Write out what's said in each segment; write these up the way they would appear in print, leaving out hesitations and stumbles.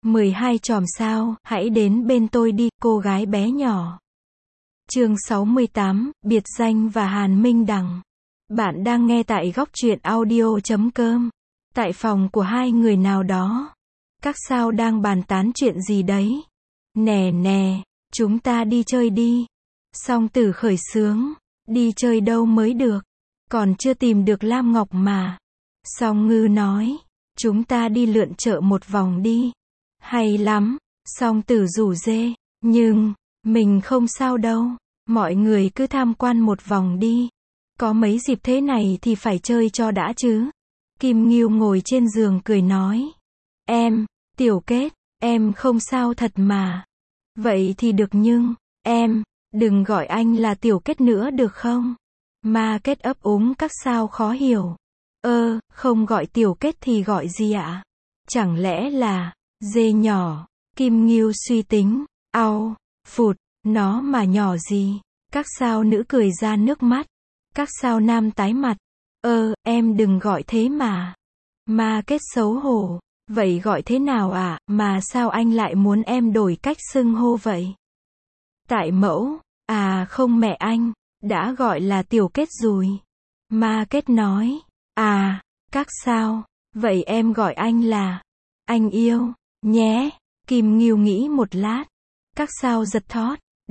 12 chòm sao, hãy đến bên tôi đi, cô gái bé nhỏ. Chương 68, biệt danh và Hàn Minh Đằng. Bạn đang nghe tại góc truyện audio.com. Tại phòng của hai người nào đó, các sao đang bàn tán chuyện gì đấy. Nè nè, chúng ta đi chơi đi. Song Tử khởi xướng, đi chơi đâu mới được, còn chưa tìm được Lam Ngọc mà. Song Ngư nói, chúng ta đi lượn chợ một vòng đi. Hay lắm, Song Tử rủ dê, nhưng, mình không sao đâu, mọi người cứ tham quan một vòng đi. Có mấy dịp thế này thì phải chơi cho đã chứ. Kim Ngưu ngồi trên giường cười nói. Tiểu Kết, em không sao thật mà. Vậy thì được nhưng, em, đừng gọi anh là Tiểu Kết nữa được không? Ma Kết ấp úng các sao khó hiểu. Không gọi Tiểu Kết thì gọi gì ạ? Chẳng lẽ là, dê nhỏ? Kim Ngưu suy tính, phụt, nó mà nhỏ gì? Các sao nữ cười ra nước mắt. Các sao nam tái mặt. Em đừng gọi thế mà. Ma Kết xấu hổ. Vậy gọi thế nào ạ, mà sao anh lại muốn em đổi cách xưng hô vậy? Tại mẫu, không mẹ anh, đã gọi là Tiểu Kết rồi. Ma Kết nói, các sao, vậy em gọi anh là, anh yêu, nhé. Kim Ngưu nghĩ một lát. Các sao giật thót,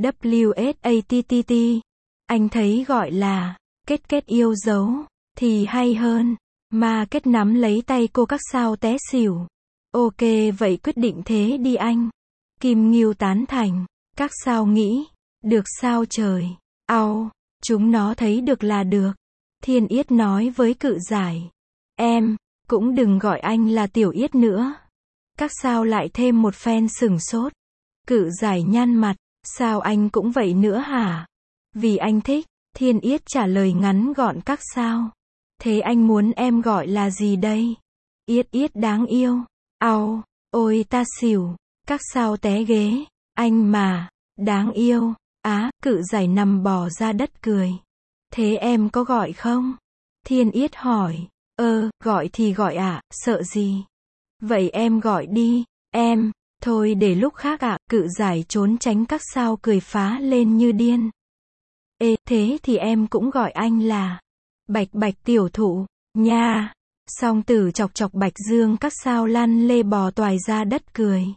WSATTT. Anh thấy gọi là, Kết yêu dấu, thì hay hơn. Ma Kết nắm lấy tay cô các sao té xỉu. Ok vậy quyết định thế đi anh. Kim Ngưu tán thành. Các sao nghĩ, được sao trời. Chúng nó thấy được là được. Thiên Yết nói với Cự Giải. Em, cũng đừng gọi anh là Tiểu Yết nữa. Các sao lại thêm một phen sửng sốt. Cự Giải nhăn mặt, sao anh cũng vậy nữa hả? Vì anh thích. Thiên Yết trả lời ngắn gọn các sao. Thế anh muốn em gọi là gì đây? Yết đáng yêu. Ôi ta xỉu. Các sao té ghế. Anh mà, đáng yêu. Cự Giải nằm bò ra đất cười. Thế em có gọi không? Thiên Yết hỏi. Gọi thì gọi ạ, sợ gì? Vậy em gọi đi, em. Thôi để lúc khác ạ. Cự Giải trốn tránh các sao cười phá lên như điên. Thế thì em cũng gọi anh là Bạch Bạch tiểu thụ, nha. Song Tử chọc chọc Bạch Dương các sao lăn lê bò toài ra đất cười.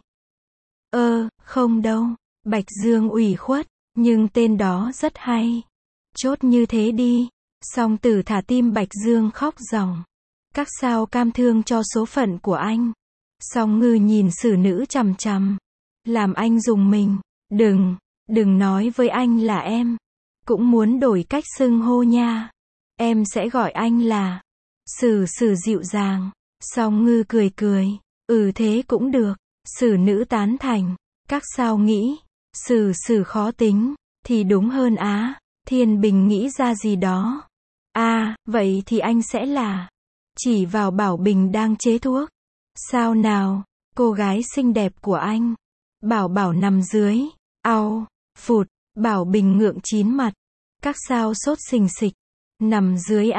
Không đâu. Bạch Dương ủy khuất, nhưng tên đó rất hay. Chốt như thế đi. Song Tử thả tim Bạch Dương khóc ròng. Các sao cam thương cho số phận của anh. Song Ngư nhìn xử nữ chằm chằm. Làm anh rùng mình. Đừng nói với anh là em. Cũng muốn đổi cách xưng hô nha. Em sẽ gọi anh là Sử dịu dàng. Song Ngư cười. Thế cũng được. Xử nữ tán thành. Các sao nghĩ, Sử khó tính, thì đúng hơn á. Thiên Bình nghĩ ra gì đó. Vậy thì anh sẽ là, chỉ vào Bảo Bình đang chế thuốc. Sao nào, cô gái xinh đẹp của anh. Bảo nằm dưới. Phụt, Bảo Bình ngượng chín mặt. Các sao sốt xình xịch. Nằm dưới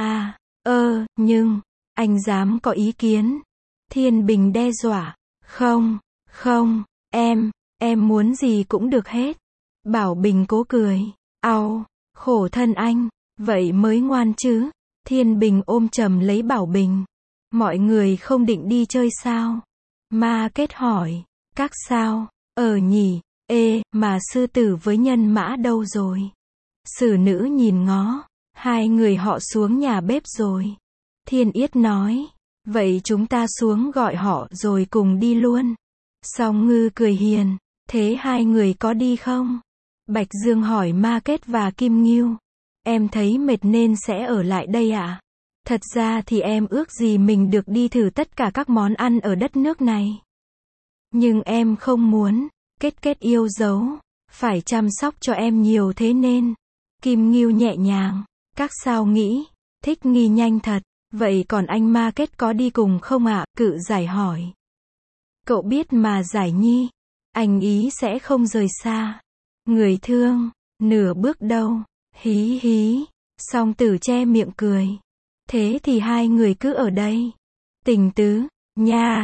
nhưng, anh dám có ý kiến. Thiên Bình đe dọa. Không, em muốn gì cũng được hết. Bảo Bình cố cười. Khổ thân anh, vậy mới ngoan chứ. Thiên Bình ôm chầm lấy Bảo Bình. Mọi người không định đi chơi sao? Ma Kết hỏi. Các sao, nhỉ, mà Sư Tử với Nhân Mã đâu rồi? Xử nữ nhìn ngó. Hai người họ xuống nhà bếp rồi. Thiên Yết nói. Vậy chúng ta xuống gọi họ rồi cùng đi luôn. Song Ngư cười hiền. Thế hai người có đi không? Bạch Dương hỏi Ma Kết và Kim Ngưu. Em thấy mệt nên sẽ ở lại đây ạ. Thật ra thì em ước gì mình được đi thử tất cả các món ăn ở đất nước này. Nhưng em không muốn. Kết yêu dấu. Phải chăm sóc cho em nhiều thế nên. Kim Ngưu nhẹ nhàng. Các sao nghĩ, thích nghi nhanh thật. Vậy còn anh Ma Kết có đi cùng không ạ? Cự Giải hỏi. Cậu biết mà Giải nhi. Anh ý sẽ không rời xa. Người thương, nửa bước đâu. Hí. Song Tử che miệng cười. Thế thì hai người cứ ở đây. Tình tứ, nha.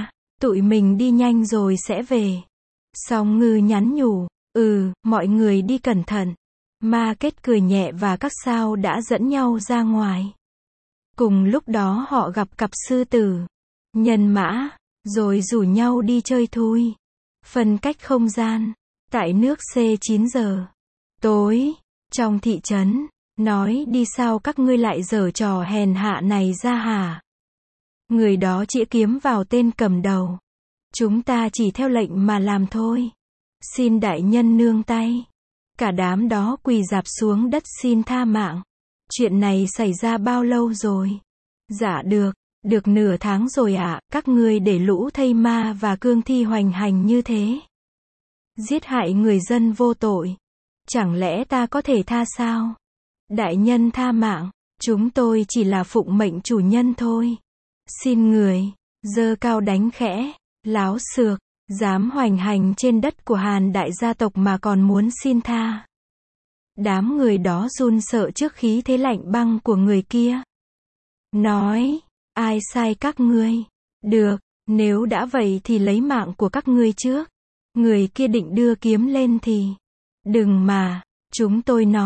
Tụi mình đi nhanh rồi sẽ về. Song Ngư nhắn nhủ, mọi người đi cẩn thận. Market cười nhẹ và các sao đã dẫn nhau ra ngoài. Cùng lúc đó họ gặp cặp sư tử, nhân mã, rồi rủ nhau đi chơi thui. Phân cách không gian, tại nước C9 giờ tối, trong thị trấn, nói đi sao các ngươi lại giở trò hèn hạ này ra hả? Người đó chĩa kiếm vào tên cầm đầu. Chúng ta chỉ theo lệnh mà làm thôi. Xin đại nhân nương tay. Cả đám đó quỳ rạp xuống đất xin tha mạng. Chuyện này xảy ra bao lâu rồi? Dạ được nửa tháng rồi ạ, các ngươi để lũ thây ma và cương thi hoành hành như thế. Giết hại người dân vô tội. Chẳng lẽ ta có thể tha sao? Đại nhân tha mạng, chúng tôi chỉ là phụng mệnh chủ nhân thôi. Xin người, giơ cao đánh khẽ, láo xược, dám hoành hành trên đất của Hàn đại gia tộc mà còn muốn xin tha. Đám người đó run sợ trước khí thế lạnh băng của người kia. Nói, ai sai các ngươi? Được, nếu đã vậy thì lấy mạng của các ngươi trước. Người kia định đưa kiếm lên thì. Đừng mà, chúng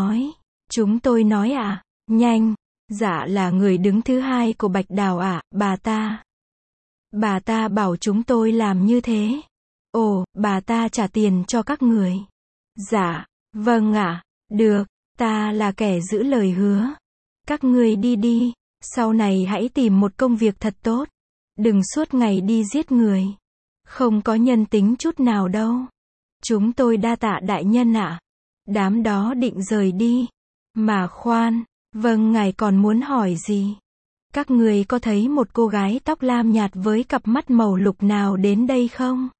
tôi nói à, nhanh. Dạ là người đứng thứ hai của Bạch Đào ạ, bà ta. Bà ta bảo chúng tôi làm như thế. Ồ, bà ta trả tiền cho các người. Dạ, vâng ạ, được, ta là kẻ giữ lời hứa. Các ngươi đi đi, sau này hãy tìm một công việc thật tốt. Đừng suốt ngày đi giết người. Không có nhân tính chút nào đâu. Chúng tôi đa tạ đại nhân ạ. Đám đó định rời đi. Mà khoan, vâng ngài còn muốn hỏi gì? Các người có thấy một cô gái tóc lam nhạt với cặp mắt màu lục nào đến đây không?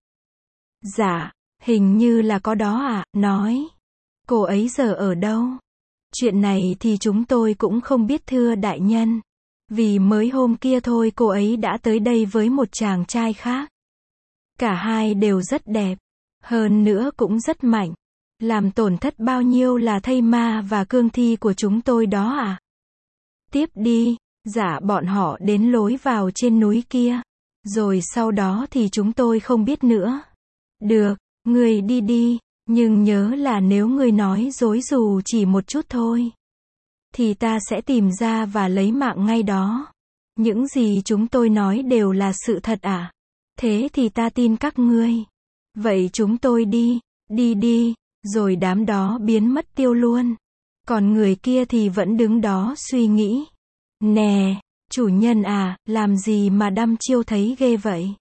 Dạ, hình như là có đó ạ, nói. Cô ấy giờ ở đâu? Chuyện này thì chúng tôi cũng không biết thưa đại nhân. Vì mới hôm kia thôi cô ấy đã tới đây với một chàng trai khác. Cả hai đều rất đẹp. Hơn nữa cũng rất mạnh. Làm tổn thất bao nhiêu là thây ma và cương thi của chúng tôi đó à? Tiếp đi. Dạ bọn họ đến lối vào trên núi kia. Rồi sau đó thì chúng tôi không biết nữa. Được, người đi đi. Nhưng nhớ là nếu người nói dối dù chỉ một chút thôi, thì ta sẽ tìm ra và lấy mạng ngay đó. Những gì chúng tôi nói đều là sự thật à? Thế thì ta tin các ngươi. Vậy chúng tôi đi, đi, rồi đám đó biến mất tiêu luôn. Còn người kia thì vẫn đứng đó suy nghĩ. Nè, chủ nhân à, làm gì mà đăm chiêu thấy ghê vậy?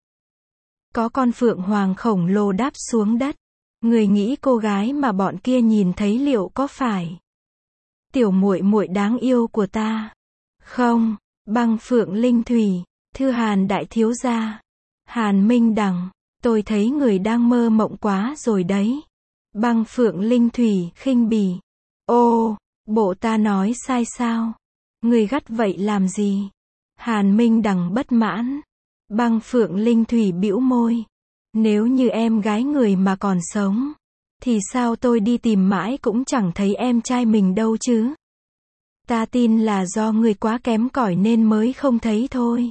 Có con phượng hoàng khổng lồ đáp xuống đất. Người nghĩ cô gái mà bọn kia nhìn thấy liệu có phải tiểu muội muội đáng yêu của ta? Không, Băng Phượng Linh Thủy, thưa Hàn đại thiếu gia. Hàn Minh Đằng, tôi thấy người đang mơ mộng quá rồi đấy. Băng Phượng Linh Thủy khinh bỉ. Ô, bộ ta nói sai sao? Người gắt vậy làm gì? Hàn Minh Đằng bất mãn. Băng Phượng Linh Thủy bĩu môi. Nếu như em gái người mà còn sống, thì sao tôi đi tìm mãi cũng chẳng thấy em trai mình đâu chứ? Ta tin là do người quá kém cỏi nên mới không thấy thôi.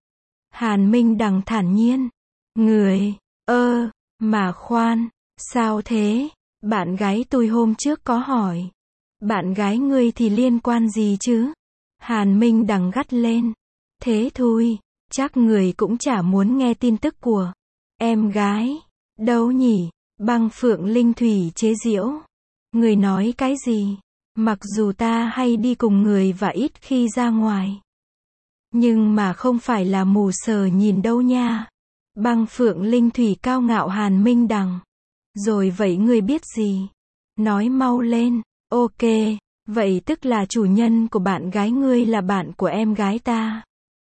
Hàn Minh Đằng thản nhiên. Người, mà khoan, sao thế? Bạn gái tôi hôm trước có hỏi. Bạn gái ngươi thì liên quan gì chứ? Hàn Minh Đằng gắt lên. Thế thôi, chắc người cũng chả muốn nghe tin tức của em gái. Đâu nhỉ? Băng Phượng Linh Thủy chế giễu. Người nói cái gì? Mặc dù ta hay đi cùng người và ít khi ra ngoài, nhưng mà không phải là mù sờ nhìn đâu nha. Băng Phượng Linh Thủy cao ngạo Hàn Minh Đằng. Rồi vậy ngươi biết gì? Nói mau lên. Ok, vậy tức là chủ nhân của bạn gái ngươi là bạn của em gái ta.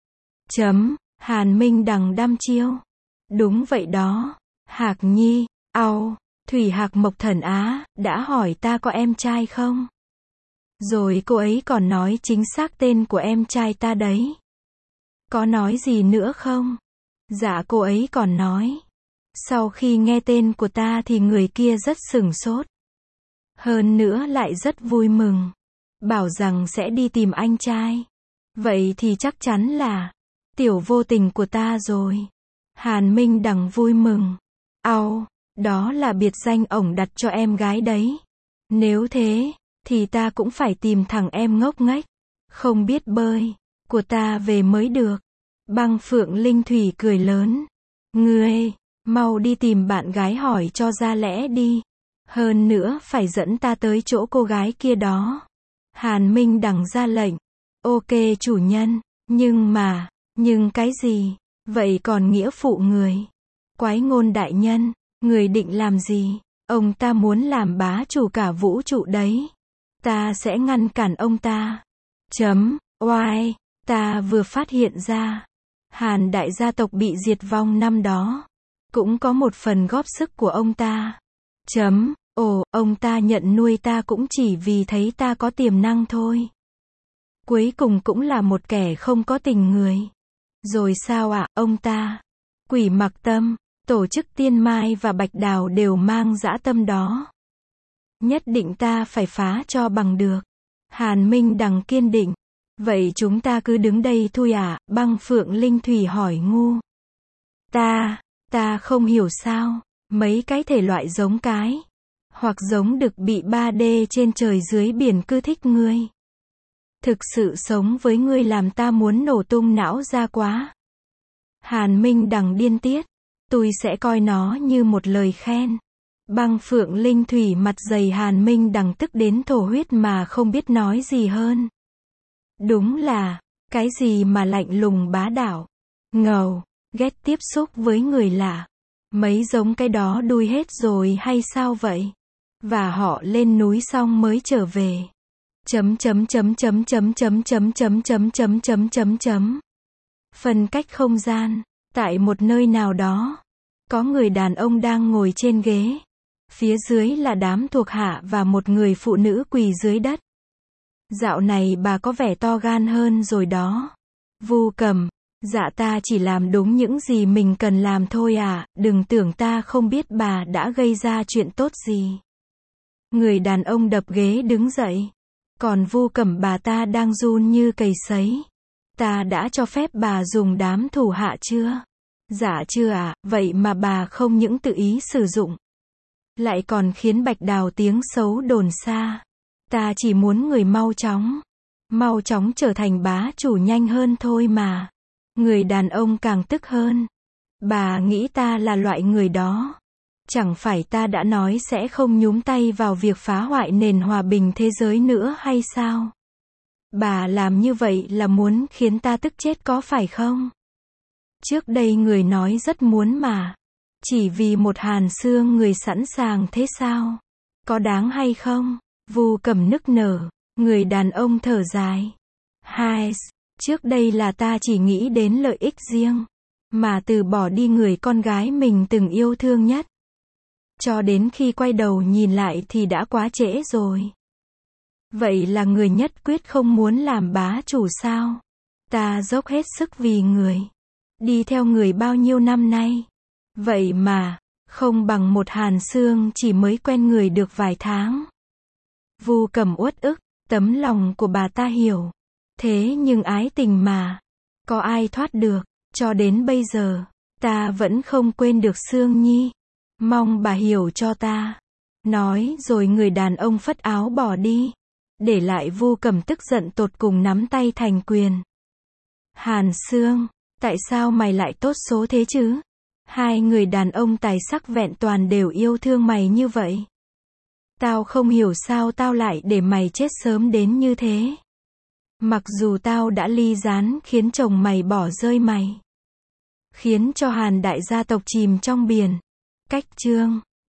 Hàn Minh Đằng đăm chiêu. Đúng vậy đó. Hạc Nhi, Thủy Hạc Mộc Thần Á, đã hỏi ta có em trai không? Rồi cô ấy còn nói chính xác tên của em trai ta đấy. Có nói gì nữa không? Dạ cô ấy còn nói. Sau khi nghe tên của ta thì người kia rất sửng sốt. Hơn nữa lại rất vui mừng. Bảo rằng sẽ đi tìm anh trai. Vậy thì chắc chắn là tiểu vô tình của ta rồi. Hàn Minh Đằng vui mừng. Ao, đó là biệt danh ổng đặt cho em gái đấy. Nếu thế, thì ta cũng phải tìm thằng em ngốc nghếch, không biết bơi, của ta về mới được. Băng Phượng Linh Thủy cười lớn. Ngươi, mau đi tìm bạn gái hỏi cho ra lẽ đi. Hơn nữa phải dẫn ta tới chỗ cô gái kia đó. Hàn Minh Đằng ra lệnh. Ok chủ nhân, nhưng cái gì? Vậy còn nghĩa phụ người? Quái Ngôn đại nhân, người định làm gì? Ông ta muốn làm bá chủ cả vũ trụ đấy. Ta sẽ ngăn cản ông ta. Oai, ta vừa phát hiện ra. Hàn đại gia tộc bị diệt vong năm đó. Cũng có một phần góp sức của ông ta. Ông ta nhận nuôi ta cũng chỉ vì thấy ta có tiềm năng thôi. Cuối cùng cũng là một kẻ không có tình người. Rồi sao ạ, ông ta? Quỷ Mặc Tâm, tổ chức Tiên Mai và Bạch Đào đều mang dã tâm đó. Nhất định ta phải phá cho bằng được. Hàn Minh Đằng kiên định. Vậy chúng ta cứ đứng đây thôi à? Băng Phượng Linh Thủy hỏi ngu. Ta không hiểu sao. Mấy cái thể loại giống cái. Hoặc giống đực bị 3D trên trời dưới biển cứ thích ngươi. Thực sự sống với ngươi làm ta muốn nổ tung não ra quá. Hàn Minh Đằng điên tiết. Tôi sẽ coi nó như một lời khen. Băng Phượng Linh Thủy mặt dày Hàn Minh Đằng tức đến thổ huyết mà không biết nói gì hơn. Đúng là, cái gì mà lạnh lùng bá đạo. Ngầu, ghét tiếp xúc với người lạ. Mấy giống cái đó đuôi hết rồi hay sao vậy? Và họ lên núi xong mới trở về. Phân cách không gian. Tại một nơi nào đó, có người đàn ông đang ngồi trên ghế. Phía dưới là đám thuộc hạ và một người phụ nữ quỳ dưới đất. Dạo này bà có vẻ to gan hơn rồi đó. Vu Cầm, dạ ta chỉ làm đúng những gì mình cần làm thôi à, đừng tưởng ta không biết bà đã gây ra chuyện tốt gì. Người đàn ông đập ghế đứng dậy. Còn Vu Cầm bà ta đang run như cầy sấy. Ta đã cho phép bà dùng đám thủ hạ chưa? Dạ chưa ạ, vậy mà bà không những tự ý sử dụng. Lại còn khiến Bạch Đào tiếng xấu đồn xa. Ta chỉ muốn người mau chóng trở thành bá chủ nhanh hơn thôi mà. Người đàn ông càng tức hơn. Bà nghĩ ta là loại người đó. Chẳng phải ta đã nói sẽ không nhúng tay vào việc phá hoại nền hòa bình thế giới nữa hay sao? Bà làm như vậy là muốn khiến ta tức chết có phải không? Trước đây người nói rất muốn mà. Chỉ vì một Hàn Xương người sẵn sàng thế sao? Có đáng hay không? Vu Cầm nức nở. Người đàn ông thở dài. Trước đây là ta chỉ nghĩ đến lợi ích riêng. Mà từ bỏ đi người con gái mình từng yêu thương nhất. Cho đến khi quay đầu nhìn lại thì đã quá trễ rồi. Vậy là người nhất quyết không muốn làm bá chủ sao? Ta dốc hết sức vì người. Đi theo người bao nhiêu năm nay. Vậy mà, không bằng một Hàn Xương chỉ mới quen người được vài tháng. Vu Cầm uất ức, tấm lòng của bà ta hiểu. Thế nhưng ái tình mà, có ai thoát được, cho đến bây giờ, ta vẫn không quên được Xương Nhi. Mong bà hiểu cho ta. Nói rồi người đàn ông phất áo bỏ đi. Để lại Vu Cầm tức giận tột cùng nắm tay thành quyền. Hàn Xương, tại sao mày lại tốt số thế chứ? Hai người đàn ông tài sắc vẹn toàn đều yêu thương mày như vậy. Tao không hiểu sao tao lại để mày chết sớm đến như thế. Mặc dù tao đã ly gián khiến chồng mày bỏ rơi mày. Khiến cho Hàn đại gia tộc chìm trong biển. Cách chương